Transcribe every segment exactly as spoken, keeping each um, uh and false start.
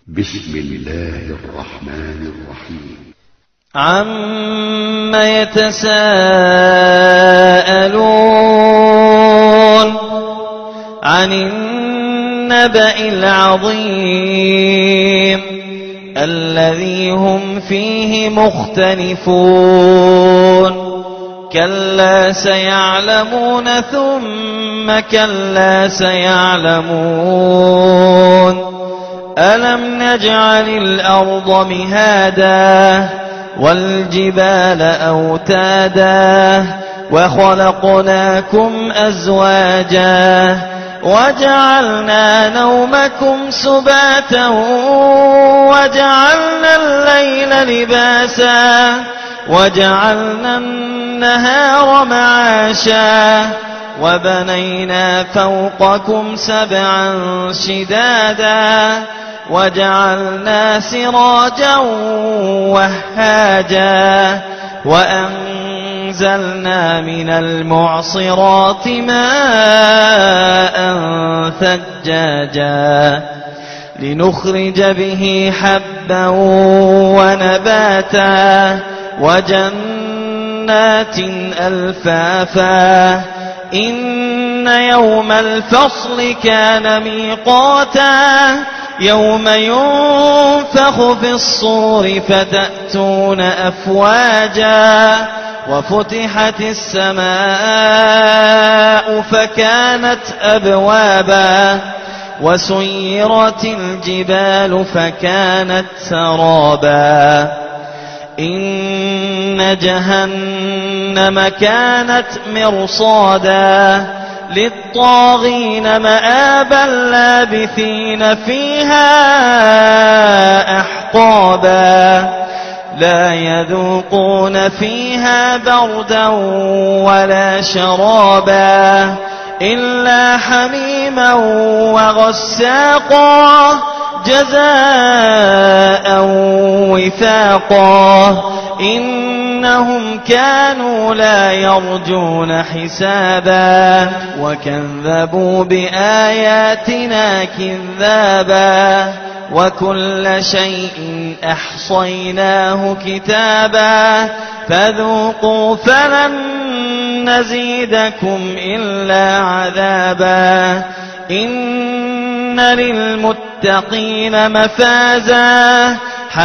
بسم الله الرحمن الرحيم. عم يتساءلون عن النبأ العظيم الذي هم فيه مختلفون كلا سيعلمون ثم كلا سيعلمون ألم نجعل الأرض مهادا والجبال أوتادا وخلقناكم أزواجا وجعلنا نومكم سباتا وجعلنا الليل لباسا وجعلنا النهار معاشا وبنينا فوقكم سبعا شدادا وجعلنا سراجا وهاجا وأنزلنا من المعصرات ماء ثجاجا لنخرج به حبا ونباتا وجنات ألفافا إن يوم الفصل كان ميقاتا يوم ينفخ في الصور فتأتون أفواجا وفتحت السماء فكانت أبوابا وسيرت الجبال فكانت سرابا إن جهنم كانت مرصادا للطاغين مآبا لابثين فيها أحقابا لا يذوقون فيها بردا ولا شرابا إلا حميما وغساقا جزاء وفاقا إنهم كانوا لا يرجون حسابا وكذبوا بآياتنا كذابا وكل شيء أحصيناه كتابا فذوقوا فلن نزيدكم إلا عذابا إن للمتقين مفازا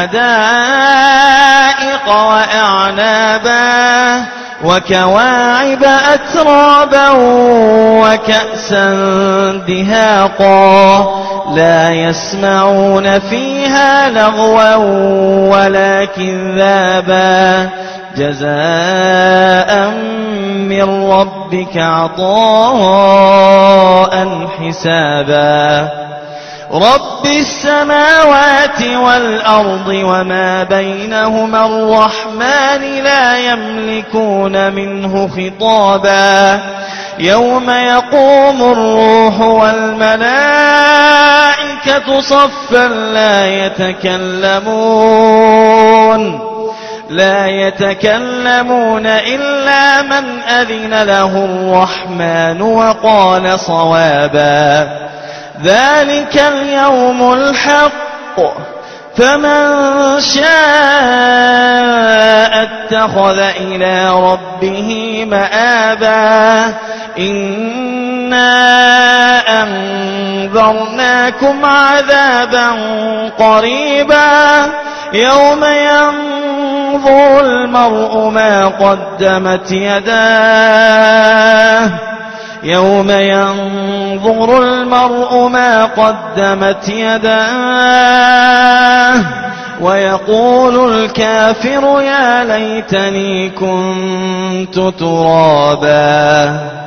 حدائق وأعنابا وكواعب أترابا وكأسا دهاقا لا يسمعون فيها لغوا ولا كذابا جزاء من ربك عطاء حسابا رب السماوات والأرض وما بينهما الرحمن لا يملكون منه خطابا يوم يقوم الروح والملائكة صفا لا يتكلمون لا يتكلمون إلا من أذن له الرحمن وقال صوابا ذلك اليوم الحق فمن شاء اتخذ إلى ربه مآبا إنا أنذرناكم عذابا قريبا يوم ينظر المرء ما قدمت يداه يوم ينظر المرء ما قدمت يداه ويقول الكافر يا ليتني كنت ترابا.